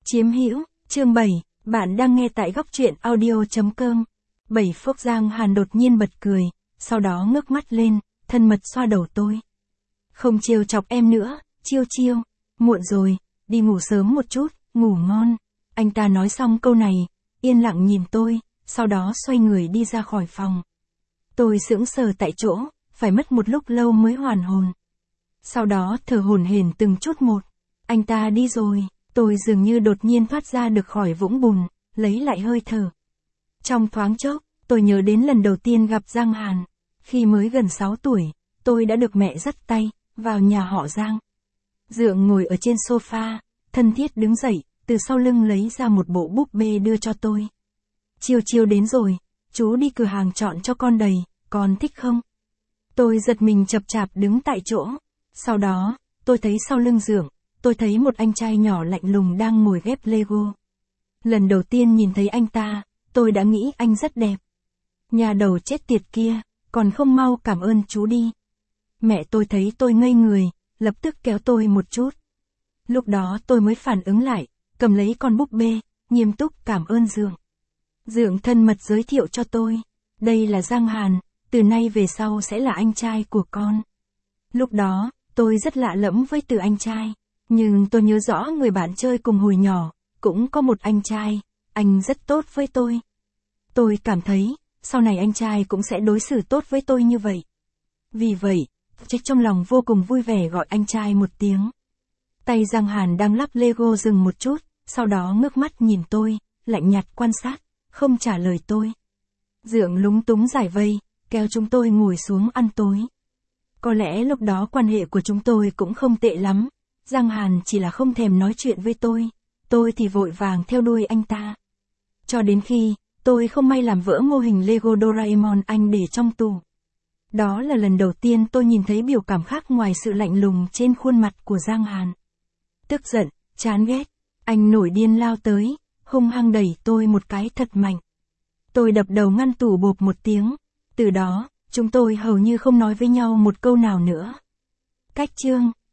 Chiếm hữu, chương 7, bạn đang nghe tại góc truyện audio.com. Bảy Phúc Giang Hàn đột nhiên bật cười, sau đó ngước mắt lên, thân mật xoa đầu tôi. Không trêu chọc em nữa, chiêu chiêu, muộn rồi, đi ngủ sớm một chút, ngủ ngon. Anh ta nói xong câu này, yên lặng nhìn tôi, sau đó xoay người đi ra khỏi phòng. Tôi sững sờ tại chỗ, phải mất một lúc lâu mới hoàn hồn. Sau đó thở hổn hển từng chút một. Anh ta đi rồi, tôi dường như đột nhiên thoát ra được khỏi vũng bùn, lấy lại hơi thở. Trong thoáng chốc, tôi nhớ đến lần đầu tiên gặp Giang Hàn. Khi mới gần 6 tuổi, tôi đã được mẹ dắt tay, vào nhà họ Giang. Dượng ngồi ở trên sofa, thân thiết đứng dậy, từ sau lưng lấy ra một bộ búp bê đưa cho tôi. Chiều chiều đến rồi, chú đi cửa hàng chọn cho con đầy, con thích không? Tôi giật mình chập chạp đứng tại chỗ. Sau đó, tôi thấy sau lưng Dượng, tôi thấy một anh trai nhỏ lạnh lùng đang ngồi ghép Lego. Lần đầu tiên nhìn thấy anh ta, tôi đã nghĩ anh rất đẹp. Nhà đầu chết tiệt kia, còn không mau cảm ơn chú đi. Mẹ tôi thấy tôi ngây người, lập tức kéo tôi một chút. Lúc đó tôi mới phản ứng lại, cầm lấy con búp bê, nghiêm túc cảm ơn Dượng. Dượng thân mật giới thiệu cho tôi, đây là Giang Hàn, từ nay về sau sẽ là anh trai của con. Lúc đó, tôi rất lạ lẫm với từ anh trai, nhưng tôi nhớ rõ người bạn chơi cùng hồi nhỏ, cũng có một anh trai, anh rất tốt với tôi. Tôi cảm thấy, sau này anh trai cũng sẽ đối xử tốt với tôi như vậy. Vì vậy, trách trong lòng vô cùng vui vẻ gọi anh trai một tiếng. Tay Giang Hàn đang lắp Lego dừng một chút, sau đó ngước mắt nhìn tôi, lạnh nhạt quan sát, không trả lời tôi. Dượng lúng túng giải vây, kéo chúng tôi ngồi xuống ăn tối. Có lẽ lúc đó quan hệ của chúng tôi cũng không tệ lắm, Giang Hàn chỉ là không thèm nói chuyện với tôi thì vội vàng theo đuôi anh ta. Cho đến khi, tôi không may làm vỡ mô hình Lego Doraemon anh để trong tủ. Đó là lần đầu tiên tôi nhìn thấy biểu cảm khác ngoài sự lạnh lùng trên khuôn mặt của Giang Hàn. Tức giận, chán ghét, anh nổi điên lao tới, hung hăng đẩy tôi một cái thật mạnh. Tôi đập đầu ngăn tủ bộp một tiếng, từ đó, chúng tôi hầu như không nói với nhau một câu nào nữa. Cách chương